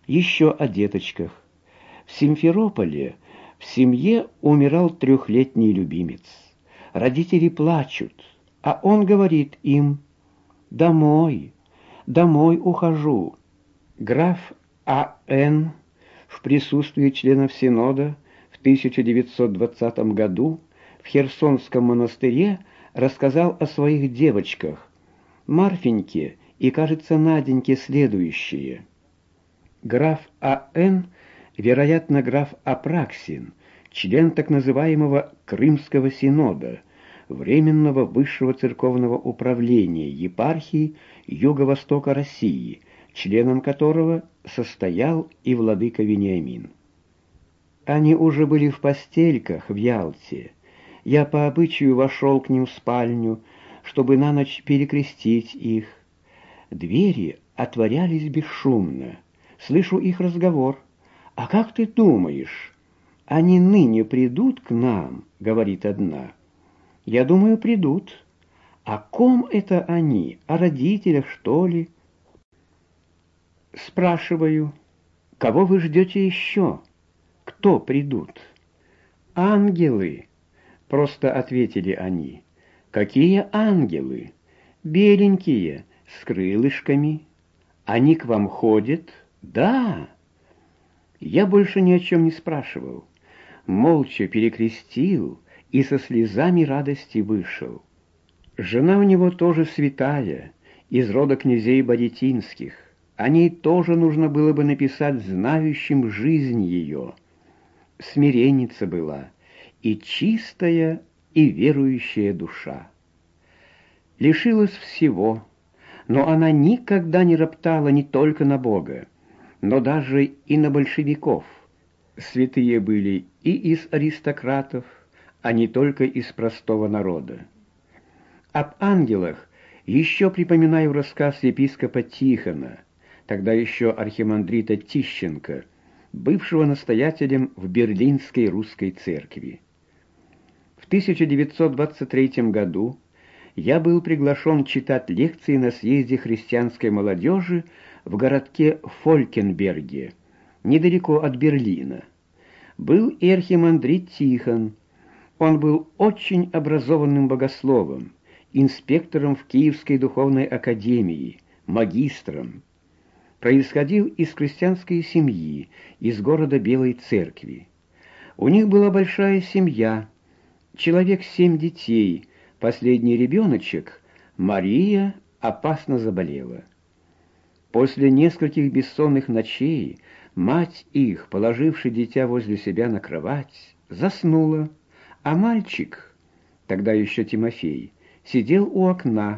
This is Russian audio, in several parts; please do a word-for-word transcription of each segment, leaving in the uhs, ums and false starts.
Еще о деточках. В Симферополе в семье умирал трехлетний любимец. Родители плачут, а он говорит им: «Домой, домой ухожу». Граф А Н в присутствии членов Синода в тысяча девятьсот двадцатом году в Херсонском монастыре рассказал о своих девочках Марфеньке и, кажется, Наденьке следующее. Граф А Н, вероятно, граф Апраксин, член так называемого Крымского Синода, Временного Высшего Церковного Управления епархии Юго-Востока России, членом которого состоял и владыка Вениамин. Они уже были в постельках в Ялте. Я по обычаю вошел к ним в спальню, чтобы на ночь перекрестить их. Двери отворялись бесшумно. Слышу их разговор. «А как ты думаешь, они ныне придут к нам?» — говорит одна. «Я думаю, придут. О ком это они? О родителях, что ли?» Спрашиваю: «Кого вы ждете еще? Кто придут?» «Ангелы», — просто ответили они. «Какие ангелы? Беленькие, с крылышками. Они к вам ходят?» «Да». Я больше ни о чем не спрашивал. Молча перекрестил и со слезами радости вышел. Жена у него тоже святая, из рода князей Баретинских. О ней тоже нужно было бы написать знающим жизнь ее. Смиренница была, и чистая, и верующая душа. Лишилась всего, но она никогда не роптала не только на Бога, но даже и на большевиков. Святые были и из аристократов, а не только из простого народа. Об ангелах еще припоминаю рассказ епископа Тихона, тогда еще архимандрита Тищенко, бывшего настоятелем в Берлинской русской церкви. В тысяча девятьсот двадцать третьем году я был приглашен читать лекции на съезде христианской молодежи в городке Фолькенберге, недалеко от Берлина. Был и архимандрит Тихон. Он был очень образованным богословом, инспектором в Киевской духовной академии, магистром. Происходил из крестьянской семьи, из города Белой Церкви. У них была большая семья, человек семь детей. Последний ребеночек, Мария, опасно заболела. После нескольких бессонных ночей мать их, положивши дитя возле себя на кровать, заснула, а мальчик, тогда еще Тимофей, сидел у окна.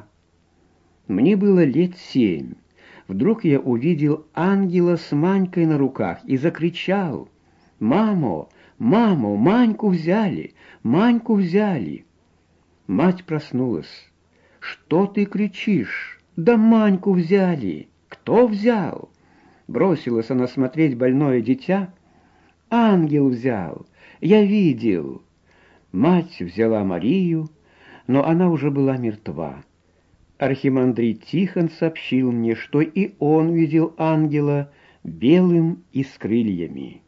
Мне было лет семь. Вдруг я увидел ангела с Манькой на руках и закричал: «Мамо, мамо, Маньку взяли, Маньку взяли!» Мать проснулась. «Что ты кричишь? Да Маньку взяли!» «Кто взял?» Бросилась она смотреть больное дитя. «Ангел взял, я видел». Мать взяла Марию, но она уже была мертва. Архимандрит Тихон сообщил мне, что и он видел ангела белым и с крыльями.